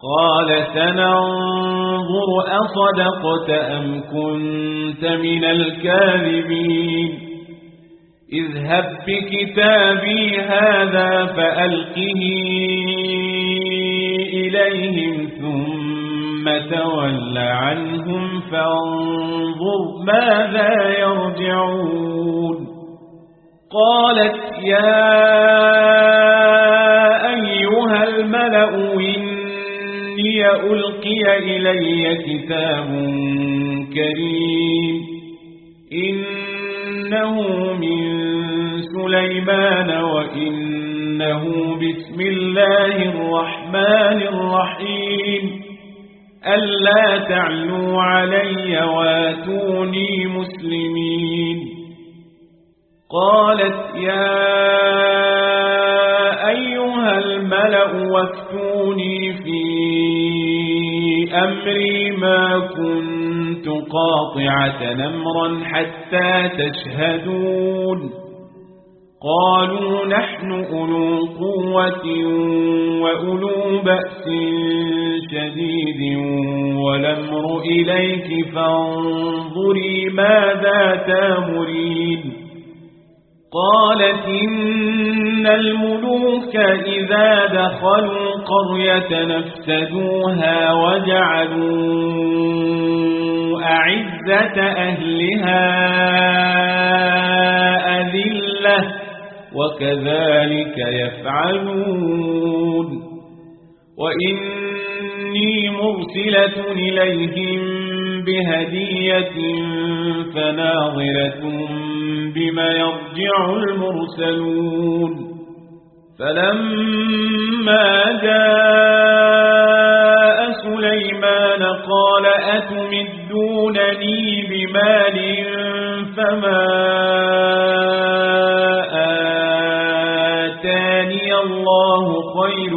قال سننظر أصدقت أم كنت من الكاذبين اذهب بكتابي هذا فألقه إليهم ثم تول عنهم فانظر ماذا يرجعون قالت يا أيها الملأ إني ألقي إلي كتاب كريم إنه من سليمان وإنه بسم الله الرحمن الرحيم ألا تعلوا علي واتوني مسلمين قالت يا أيها الملأ وافتوني في أمري ما كنت قاطعة أمرا حتى تشهدون قالوا نحن أولو قوة وأولو بأس شديد والأمر إليك فانظري ماذا تأمرين قالت إن الملوك إذا دخلوا قرية نفسدوها وجعلوا أعزة أهلها أذلة وكذلك يفعلون وإني مرسلة إليهم بهدية فناظرة بما يرجع المرسلون فلما جاء سليمان قال أتمدونني بمال فما آتاني الله خير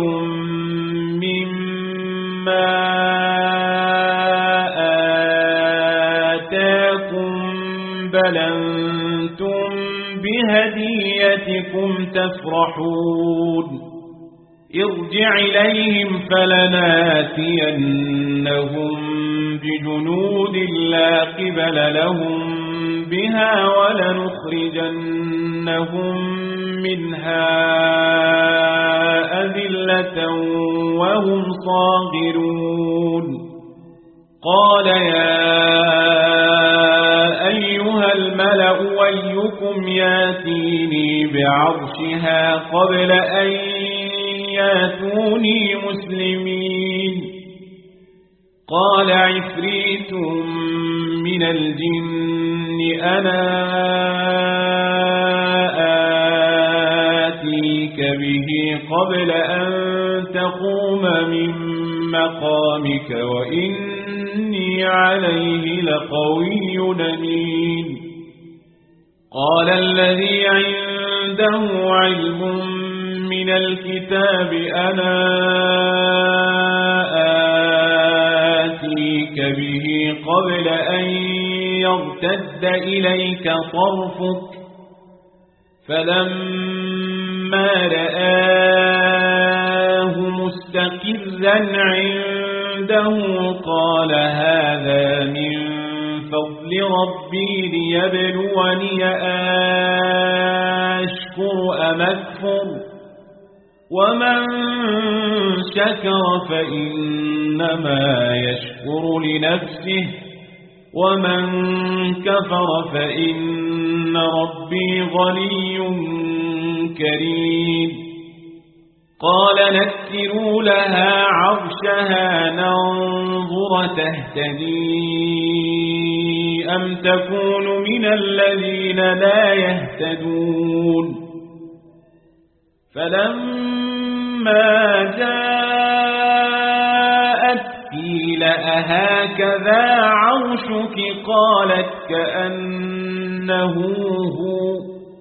مما آتاكم بل أنتم بهديتكم تفرحون ارجع إليهم فلناتينهم بجنود لا قبل لهم بها ولنخرجنهم منها أذلة وهم صاغرون قال يا أيها الملأ أيكم ياتيني بعرشها قبل أن ياتوني مسلمين قال عفريت من الجن أنا آتيك به قبل أن تقوم من مقامك وإني عليه لقوي أمين قال الذي عنده علم من الكتاب أنا آتيك به قبل أن يرتد إليك طرفك فلما رآه مستقرا عنده قال هذا من فضل ربي ليبلوني أشكر أم أكفر ومن شكر فإنما يشكر لنفسه ومن كفر فإن ربي غني كريم قال نكروا لها عرشها ننظر تهتدي أم تكون من الذين لا يهتدون فلما جاءت قيل أهكذا عرشك قالت كأنه هو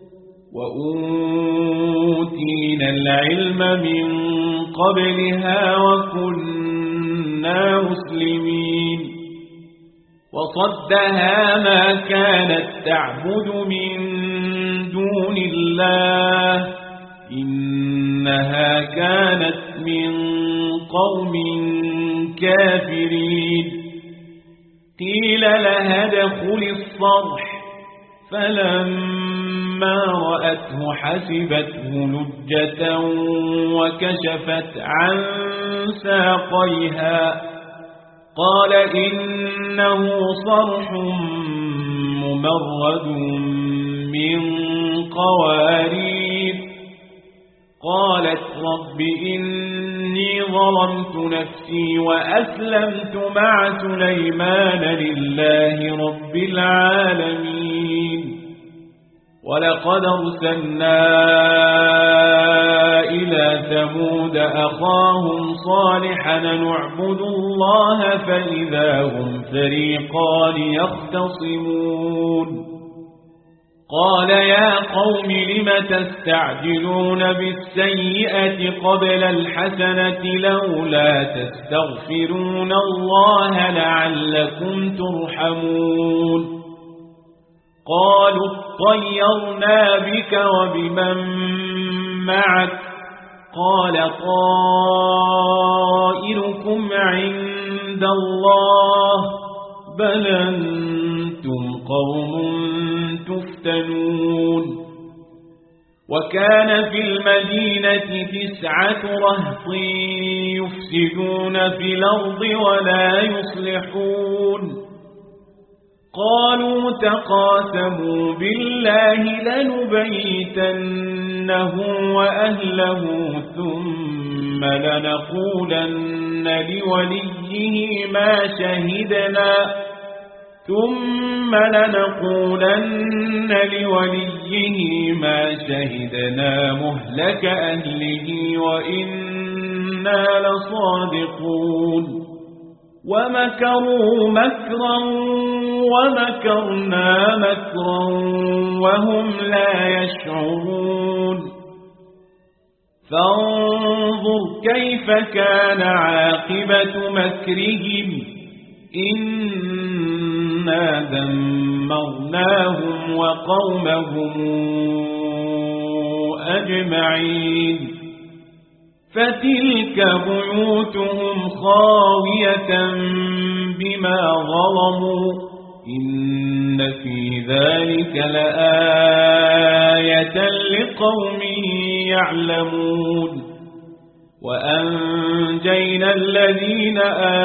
وأوتينا العلم من قبلها وكنا مسلمين وصدها ما كانت تعبد من دون الله إنها كانت من قوم كافرين قيل لها ادخل الصرح فلما رأته حسبته لجة وكشفت عن ساقيها قال إنه صرح ممرد من قوارير قالت رب إني ظلمت نفسي وأسلمت مع سليمان لله رب العالمين ولقد أرسلنا إلى ثمود أخاهم صالحا نعبد الله فإذا هم فريقان يختصمون قال يا قوم لم تستعجلون بالسيئة قبل الحسنة لولا تستغفرون الله لعلكم ترحمون قالوا اطيرنا بك وبمن معك قال طائركم عند الله بل أنتم قوم تفتنون وكان في المدينة 9 رهط يفسدون في الأرض ولا يصلحون قالوا تقاسموا بالله لنبيتنه وأهله ثم لنقولن لوليه ما شهدنا مهلك أهله وإنا لصادقون ومكروا مكرا ومكرنا مكرا وهم لا يشعرون فانظر كيف كان عاقبة مكرهم إنا دمرناهم وقومهم أجمعين فتلك بيوتهم خاوية بما ظلموا إن في ذلك لآية لقوم يعلمون وأنجينا الذين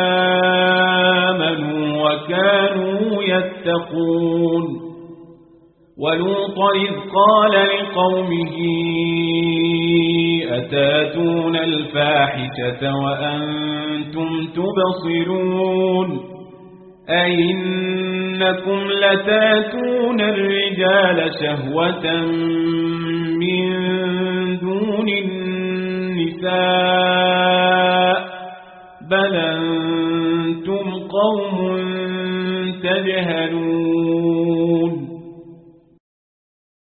آمنوا وكانوا يتقون ولوطا إذ قال لقومه أتاتون الفاحشة وأنتم تبصرون أئنكم لتاتون الرجال شهوة من دون النساء بل أنتم قوم تجهلون